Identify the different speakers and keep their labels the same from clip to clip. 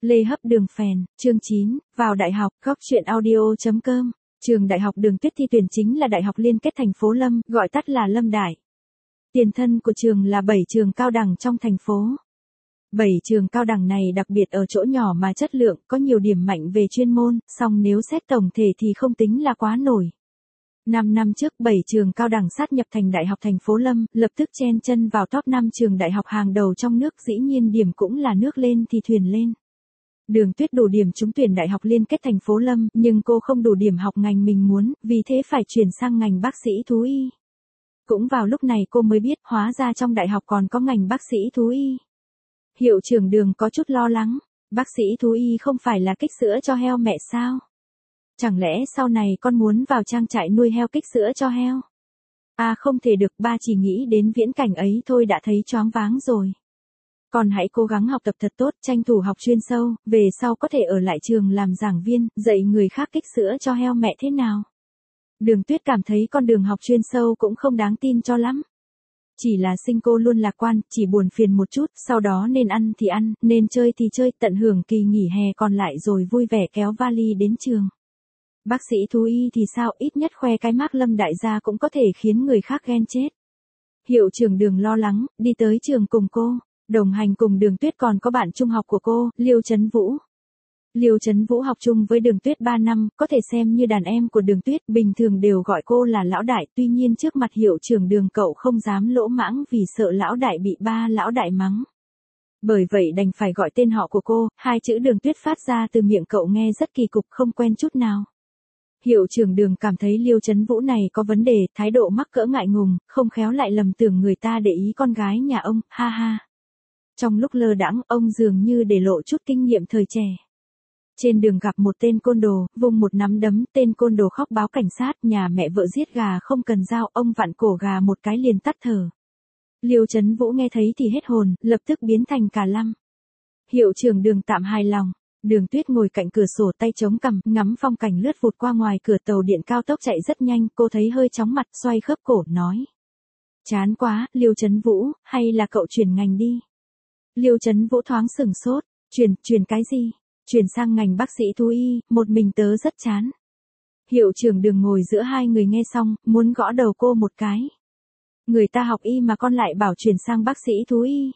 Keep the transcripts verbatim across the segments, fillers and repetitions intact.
Speaker 1: Lê Hấp Đường Phèn, chương chín, vào đại học, góc chuyện audio chấm com. Trường Đại học Đường Tuyết thi tuyển chính là Đại học Liên kết thành phố Lâm, gọi tắt là Lâm Đại. Tiền thân của trường là bảy trường cao đẳng trong thành phố. bảy trường cao đẳng này đặc biệt ở chỗ nhỏ mà chất lượng, có nhiều điểm mạnh về chuyên môn, song nếu xét tổng thể thì không tính là quá nổi. năm năm trước bảy trường cao đẳng sát nhập thành Đại học thành phố Lâm, lập tức chen chân vào top năm trường đại học hàng đầu trong nước, dĩ nhiên điểm cũng là nước lên thì thuyền lên. Đường Tuyết đủ điểm trúng tuyển Đại học Liên kết thành phố Lâm, nhưng cô không đủ điểm học ngành mình muốn, vì thế phải chuyển sang ngành bác sĩ thú y. Cũng vào lúc này cô mới biết, hóa ra trong đại học còn có ngành bác sĩ thú y. Hiệu trưởng Đường có chút lo lắng, bác sĩ thú y không phải là kích sữa cho heo mẹ sao? Chẳng lẽ sau này con muốn vào trang trại nuôi heo kích sữa cho heo? À không thể được, ba chỉ nghĩ đến viễn cảnh ấy thôi đã thấy choáng váng rồi. Con hãy cố gắng học tập thật tốt, tranh thủ học chuyên sâu, về sau có thể ở lại trường làm giảng viên, dạy người khác kích sữa cho heo mẹ thế nào. Đường Tuyết cảm thấy con đường học chuyên sâu cũng không đáng tin cho lắm. Chỉ là sinh cô luôn lạc quan, chỉ buồn phiền một chút, sau đó nên ăn thì ăn, nên chơi thì chơi, tận hưởng kỳ nghỉ hè còn lại rồi vui vẻ kéo vali đến trường. Bác sĩ thú y thì sao, ít nhất khoe cái mác Lâm Đại gia cũng có thể khiến người khác ghen chết. Hiệu trưởng Đường lo lắng, đi tới trường cùng cô. Đồng hành cùng Đường Tuyết còn có bạn trung học của cô, Liêu Chấn Vũ. Liêu Chấn Vũ học chung với Đường Tuyết ba năm, có thể xem như đàn em của Đường Tuyết, bình thường đều gọi cô là lão đại, tuy nhiên trước mặt hiệu trưởng Đường cậu không dám lỗ mãng vì sợ lão đại bị ba lão đại mắng. Bởi vậy đành phải gọi tên họ của cô, hai chữ Đường Tuyết phát ra từ miệng cậu nghe rất kỳ cục, không quen chút nào. Hiệu trưởng Đường cảm thấy Liêu Chấn Vũ này có vấn đề, thái độ mắc cỡ ngại ngùng, không khéo lại lầm tưởng người ta để ý con gái nhà ông, ha ha. Trong lúc lơ đãng, ông dường như để lộ chút kinh nghiệm thời trẻ. Trên đường gặp một tên côn đồ, vung một nắm đấm, tên côn đồ khóc báo cảnh sát, nhà mẹ vợ giết gà không cần dao, ông vặn cổ gà một cái liền tắt thở. Liêu Chấn Vũ nghe thấy thì hết hồn, lập tức biến thành cà lăm. Hiệu trưởng Đường tạm hài lòng. Đường Tuyết ngồi cạnh cửa sổ tay chống cằm, ngắm phong cảnh lướt vụt qua ngoài cửa tàu điện cao tốc chạy rất nhanh, cô thấy hơi chóng mặt, xoay khớp cổ, nói. Chán quá, Liêu Chấn Vũ, hay là cậu chuyển ngành đi. Liêu Chấn Vũ thoáng sửng sốt, chuyển, chuyển cái gì? Chuyển sang ngành bác sĩ thú y, một mình tớ rất chán. Hiệu trưởng Đường ngồi giữa hai người nghe xong, muốn gõ đầu cô một cái. Người ta học y mà con lại bảo chuyển sang bác sĩ thú y.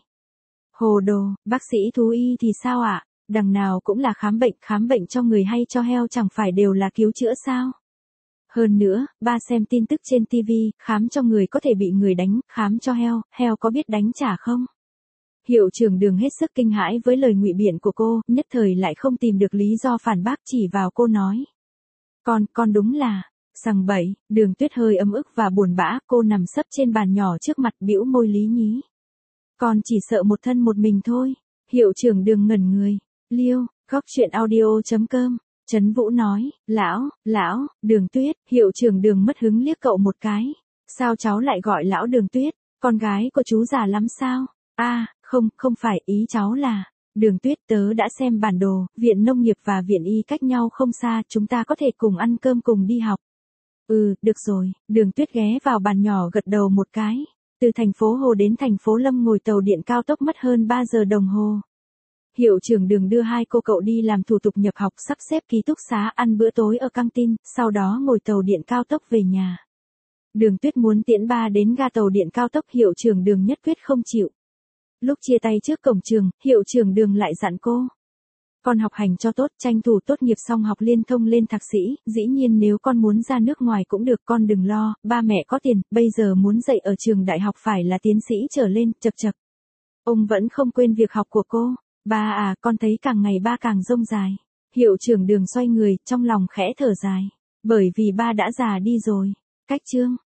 Speaker 1: Hồ đồ, bác sĩ thú y thì sao ạ? À? Đằng nào cũng là khám bệnh, khám bệnh cho người hay cho heo chẳng phải đều là cứu chữa sao? Hơn nữa, ba xem tin tức trên ti vi, khám cho người có thể bị người đánh, khám cho heo, heo có biết đánh trả không? Hiệu trưởng Đường hết sức kinh hãi với lời ngụy biện của cô, nhất thời lại không tìm được lý do phản bác, chỉ vào cô nói. Con, con đúng là, sằng bậy. Đường Tuyết hơi ấm ức và buồn bã, cô nằm sấp trên bàn nhỏ trước mặt bĩu môi lý nhí. Con chỉ sợ một thân một mình thôi. Hiệu trưởng Đường ngẩn người. Liêu, góc chuyện audio chấm com. Chấn Vũ nói, lão, lão, Đường Tuyết, hiệu trưởng Đường mất hứng liếc cậu một cái. Sao cháu lại gọi lão Đường Tuyết, con gái của chú già lắm sao? A, à, không, không phải, ý cháu là, Đường Tuyết, tớ đã xem bản đồ, viện nông nghiệp và viện y cách nhau không xa, chúng ta có thể cùng ăn cơm cùng đi học. Ừ, được rồi, Đường Tuyết ghé vào bàn nhỏ gật đầu một cái. Từ thành phố Hồ đến thành phố Lâm ngồi tàu điện cao tốc mất hơn ba giờ đồng hồ. Hiệu trưởng Đường đưa hai cô cậu đi làm thủ tục nhập học, sắp xếp ký túc xá, ăn bữa tối ở căng tin, sau đó ngồi tàu điện cao tốc về nhà. Đường Tuyết muốn tiễn ba đến ga tàu điện cao tốc, hiệu trưởng Đường nhất quyết không chịu. Lúc chia tay trước cổng trường, hiệu trưởng Đường lại dặn cô. Con học hành cho tốt, tranh thủ tốt nghiệp xong học liên thông lên thạc sĩ, dĩ nhiên nếu con muốn ra nước ngoài cũng được, con đừng lo, ba mẹ có tiền, bây giờ muốn dạy ở trường đại học phải là tiến sĩ trở lên, chập chập. Ông vẫn không quên việc học của cô. Ba à, con thấy càng ngày ba càng rông dài. Hiệu trưởng Đường xoay người, trong lòng khẽ thở dài. Bởi vì ba đã già đi rồi. Cách chương.